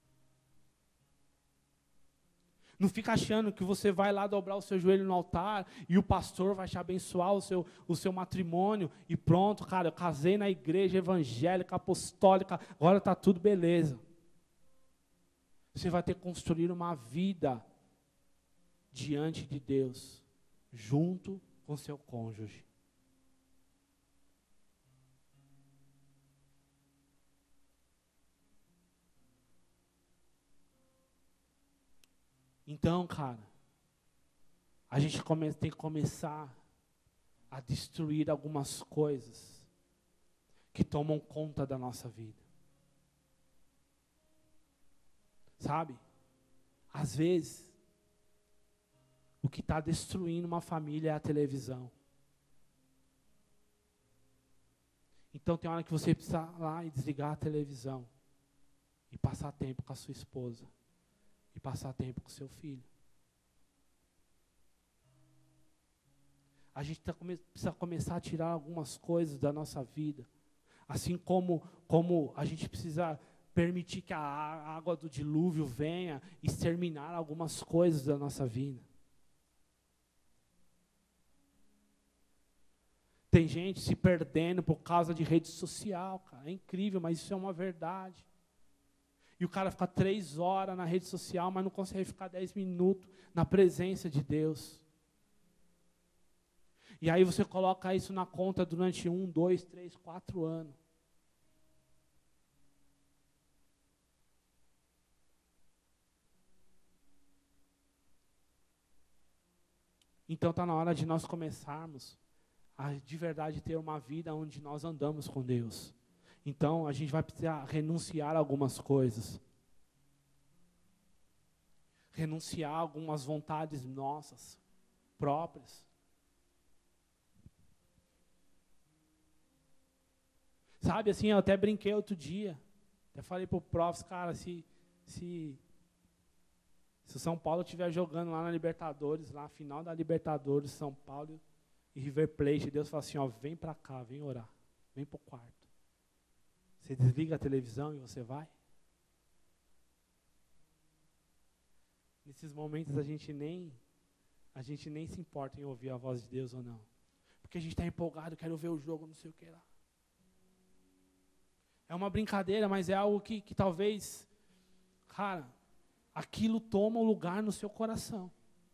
Não fica achando que você vai lá dobrar o seu joelho no altar e o pastor vai te abençoar o seu, o seu matrimônio e pronto, cara, eu casei na igreja evangélica, apostólica, agora está tudo beleza. Você vai ter que construir uma vida diante de Deus, junto com seu cônjuge. Então, cara, a gente come, tem que começar a destruir algumas coisas que tomam conta da nossa vida. Sabe? Às vezes, o que está destruindo uma família é a televisão. Então tem hora que você precisa ir lá e desligar a televisão e passar tempo com a sua esposa. E passar tempo com seu filho. a gente tá come- precisa começar a tirar algumas coisas da nossa vida. Assim como, como a gente precisa permitir que a á- água do dilúvio venha exterminar algumas coisas da nossa vida. Tem gente se perdendo por causa de rede social, cara. É incrível, mas isso é uma verdade. E o cara fica três horas na rede social, mas não consegue ficar dez minutos na presença de Deus. E aí você coloca isso na conta durante um, dois, três, quatro anos. Então está na hora de nós começarmos a de verdade ter uma vida onde nós andamos com Deus. Então a gente vai precisar renunciar a algumas coisas. Renunciar a algumas vontades nossas, próprias. Sabe, assim, eu até brinquei outro dia. Até falei pro Profs, cara, se, se, se o São Paulo estiver jogando lá na Libertadores, lá na final da Libertadores, São Paulo e River Plate, Deus fala assim, ó, vem para cá, vem orar, vem pro quarto. Você desliga a televisão e você vai? Nesses momentos a gente nem a gente nem se importa em ouvir a voz de Deus ou não. Porque a gente está empolgado, quero ver o jogo, não sei o que lá. É uma brincadeira, mas é algo que, que talvez, cara, aquilo toma um lugar no seu coração.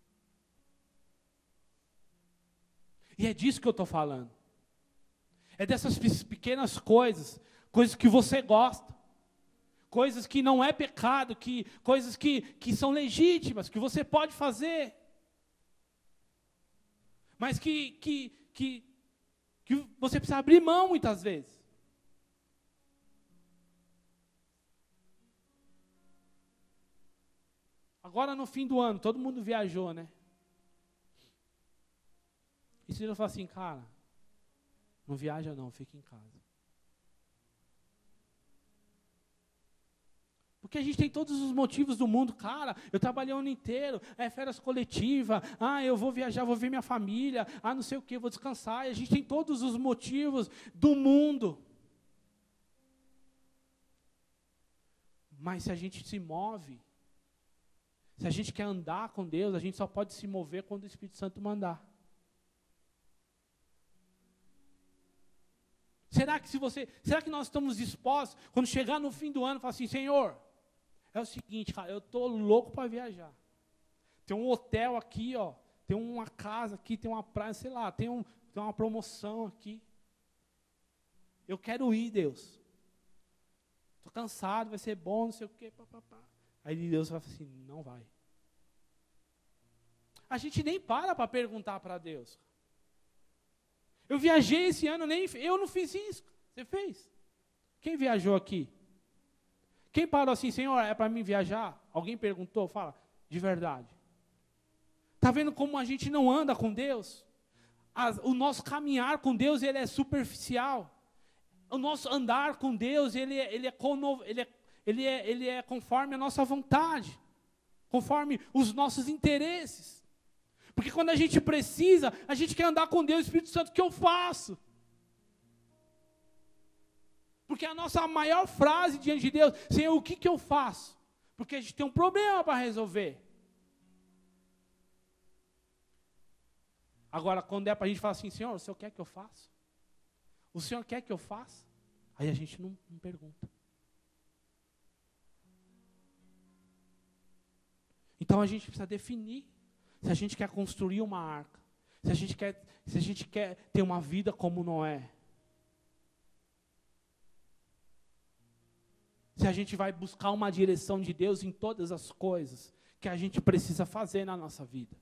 E é disso que eu estou falando. É dessas pequenas coisas, coisas que você gosta, coisas que não é pecado, que, coisas que, que são legítimas, que você pode fazer, mas que, que, que, que você precisa abrir mão muitas vezes. Agora no fim do ano, todo mundo viajou, né? E se eu falar assim, cara, não viaja não, fica em casa. Porque a gente tem todos os motivos do mundo, cara, eu trabalhei o ano inteiro, é férias coletiva, ah, eu vou viajar, vou ver minha família, ah, não sei o que, vou descansar, e a gente tem todos os motivos do mundo. Mas se a gente se move, se a gente quer andar com Deus, a gente só pode se mover quando o Espírito Santo mandar. Será que se você, será que nós estamos dispostos, quando chegar no fim do ano, falar assim, Senhor, é o seguinte, cara, eu estou louco para viajar. Tem um hotel aqui, ó, tem uma casa aqui, tem uma praia, sei lá, tem, um, tem uma promoção aqui. Eu quero ir, Deus. Estou cansado, vai ser bom, não sei o quê, papapá. Aí Deus vai falar assim, não vai. A gente nem para para perguntar para Deus. Eu viajei esse ano, nem, eu não fiz isso. Você fez? Quem viajou aqui? Quem parou assim, Senhor, é para mim viajar? Alguém perguntou? Fala, de verdade. Está vendo como a gente não anda com Deus? As, o nosso caminhar com Deus, ele é superficial. O nosso andar com Deus, ele, ele, é, ele, é, ele, é, ele é conforme a nossa vontade. Conforme os nossos interesses. Porque quando a gente precisa, a gente quer andar com Deus, Espírito Santo, o que eu faço? Porque a nossa maior frase diante de Deus, Senhor, o que, que eu faço? Porque a gente tem um problema para resolver. Agora, quando é para a gente falar assim, Senhor, o Senhor quer que eu faça? O Senhor quer que eu faça? Aí a gente não, não pergunta. Então a gente precisa definir se a gente quer construir uma arca, se a gente quer, se a gente quer ter uma vida como Noé. Se a gente vai buscar uma direção de Deus em todas as coisas que a gente precisa fazer na nossa vida.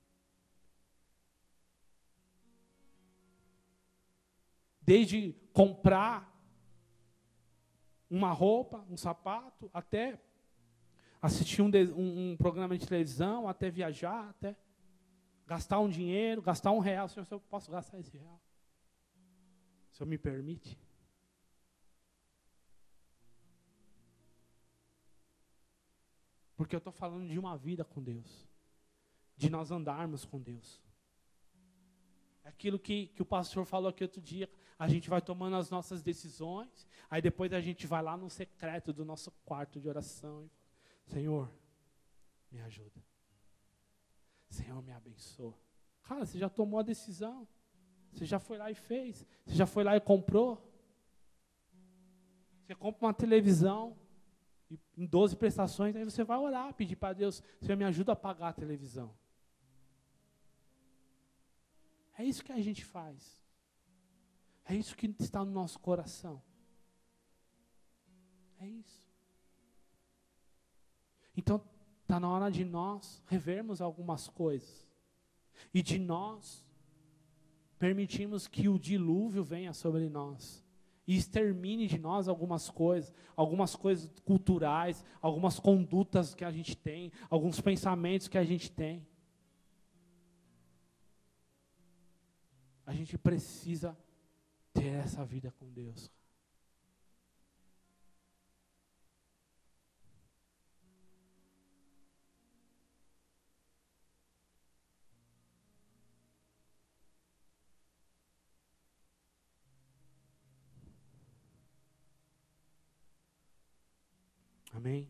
Desde comprar uma roupa, um sapato, até assistir um, um, um programa de televisão, até viajar, até gastar um dinheiro, gastar um real. Senhor, se eu posso gastar esse real? O Senhor me permite? Porque eu estou falando de uma vida com Deus. De nós andarmos com Deus. Aquilo que, que o pastor falou aqui outro dia, a gente vai tomando as nossas decisões, aí depois a gente vai lá no secreto do nosso quarto de oração e fala, Senhor, me ajuda. Senhor, me abençoa. Cara, você já tomou a decisão. Você já foi lá e fez. Você já foi lá e comprou. Você compra uma televisão e, em doze prestações, aí você vai orar, pedir para Deus, Senhor, me ajuda a pagar a televisão. É isso que a gente faz. É isso que está no nosso coração. É isso. Então, está na hora de nós revermos algumas coisas. E de nós permitirmos que o dilúvio venha sobre nós. E extermine de nós algumas coisas. Algumas coisas culturais. Algumas condutas que a gente tem. Alguns pensamentos que a gente tem. A gente precisa ter essa vida com Deus. Amém?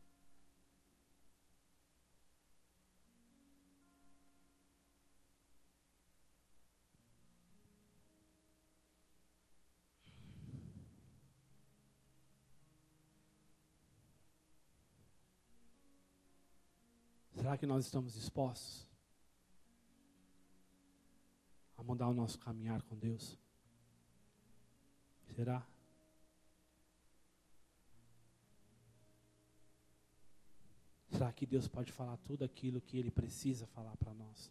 Será que nós estamos dispostos a mudar o nosso caminhar com Deus? Será? Será que Deus pode falar tudo aquilo que Ele precisa falar para nós?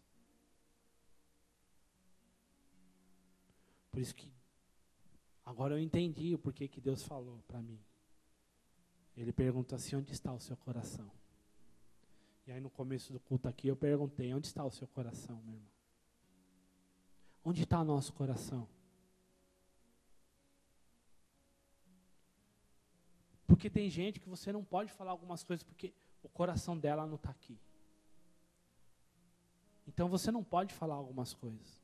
Por isso que agora eu entendi o porquê que Deus falou para mim. Ele pergunta assim, onde está o seu coração? E aí no começo do culto aqui eu perguntei, onde está o seu coração, meu irmão? Onde está o nosso coração? Porque tem gente que você não pode falar algumas coisas porque o coração dela não está aqui. Então você não pode falar algumas coisas.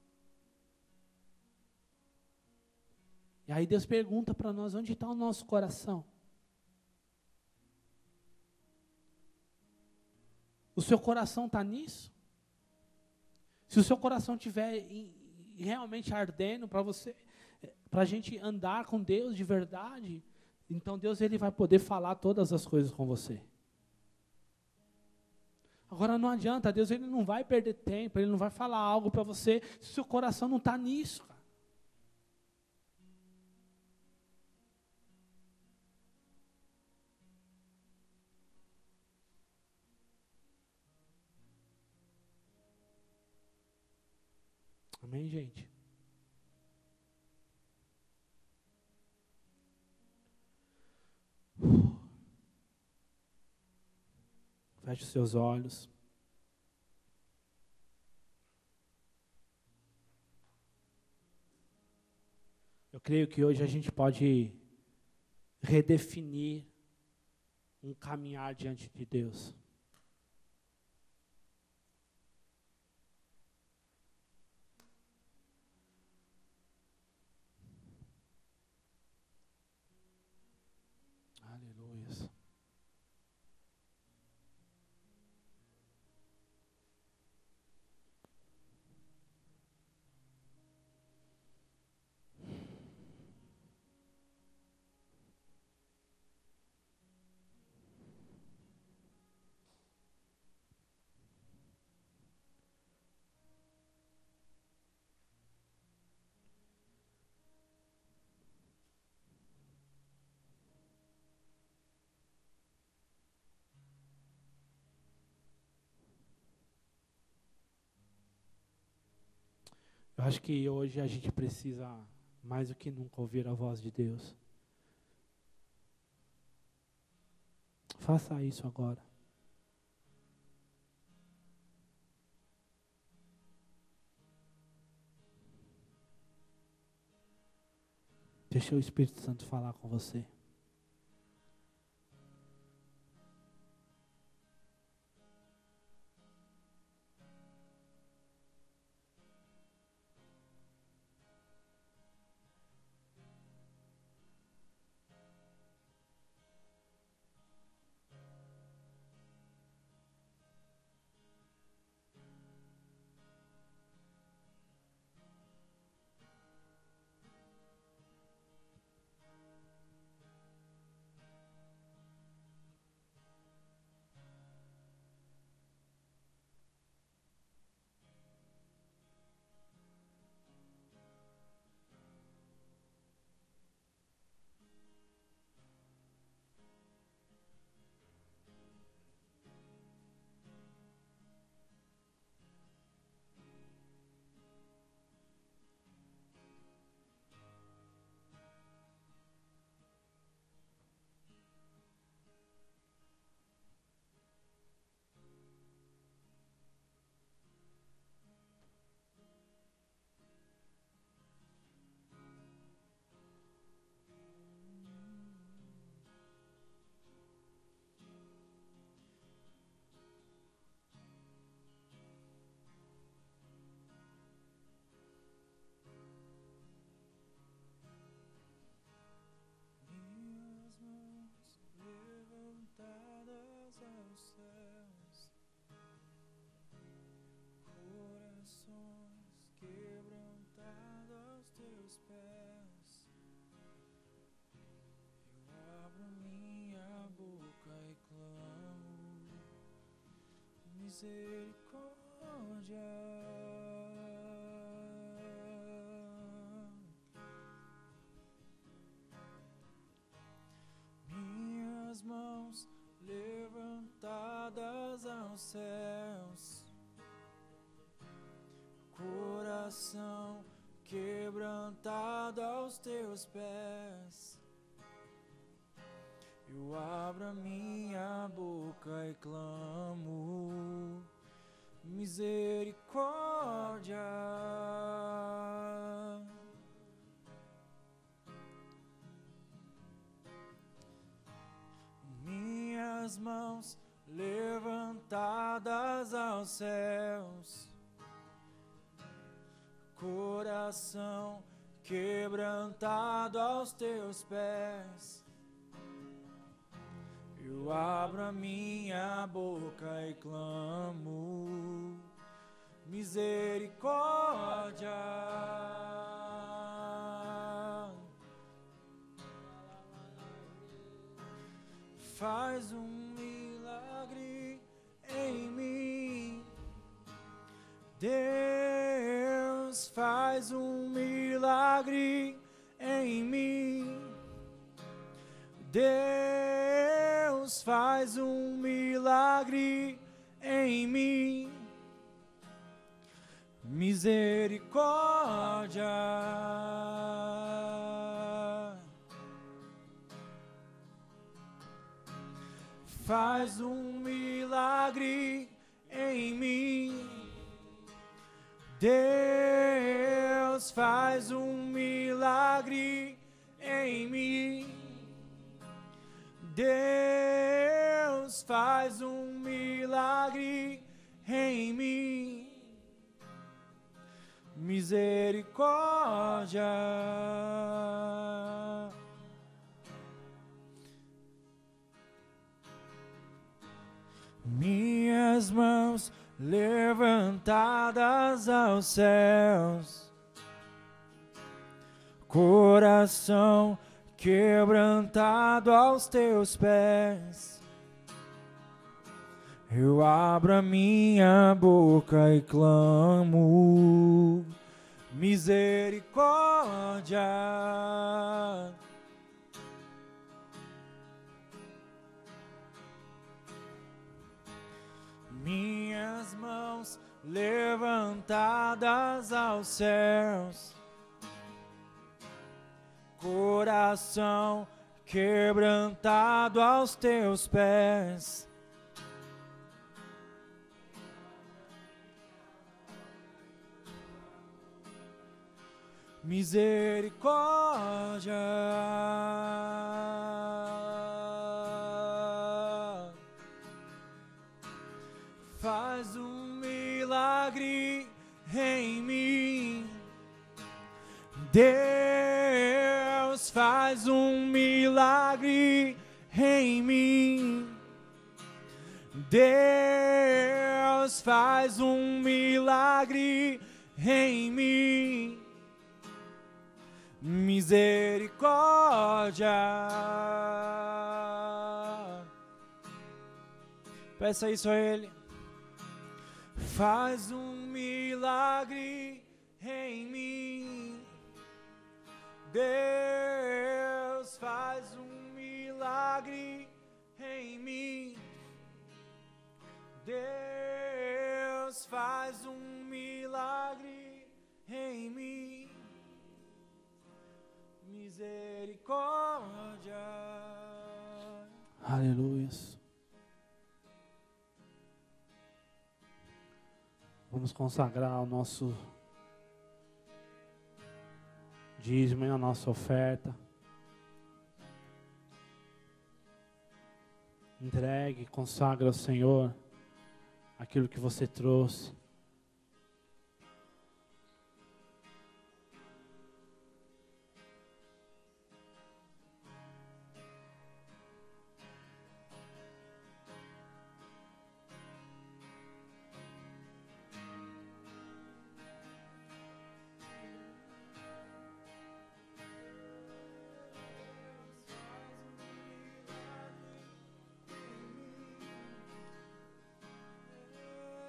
E aí Deus pergunta para nós, onde está o nosso coração? O seu coração está nisso? Se o seu coração estiver realmente ardendo para você, para a gente andar com Deus de verdade, então Deus ele vai poder falar todas as coisas com você. Agora não adianta, Deus ele não vai perder tempo, Ele não vai falar algo para você se o seu coração não está nisso, cara. Amém, gente? Feche os seus olhos. Eu creio que hoje a gente pode redefinir um caminhar diante de Deus. Aleluia. Eu acho que hoje a gente precisa, mais do que nunca, ouvir a voz de Deus. Faça isso agora. Deixa o Espírito Santo falar com você. Minhas mãos levantadas aos céus, coração quebrantado aos teus pés. Eu abro a minha boca e clamo misericórdia. Minhas mãos levantadas aos céus, coração quebrantado aos teus pés. Eu abro a minha boca e clamo misericórdia. Faz um milagre em mim, Deus, faz um milagre em mim. Deus, faz um milagre em mim. Misericórdia. Faz um milagre em mim. Deus, faz um milagre em mim. Deus, faz um milagre em mim. Misericórdia. Minhas mãos levantadas aos céus, coração quebrantado aos teus pés. Eu abro a minha boca e clamo misericórdia. Minhas mãos levantadas aos céus, coração quebrantado aos teus pés. Misericórdia. Faz um milagre em mim. Deus, faz um milagre em mim. Deus, faz um milagre em mim. Misericórdia. Peça isso a Ele. Faz um milagre em mim. Deus, faz um milagre em mim. Deus, faz um milagre em mim. Misericórdia. Aleluia. Vamos consagrar o nosso dízimo e a nossa oferta. Entregue, consagra ao Senhor aquilo que você trouxe.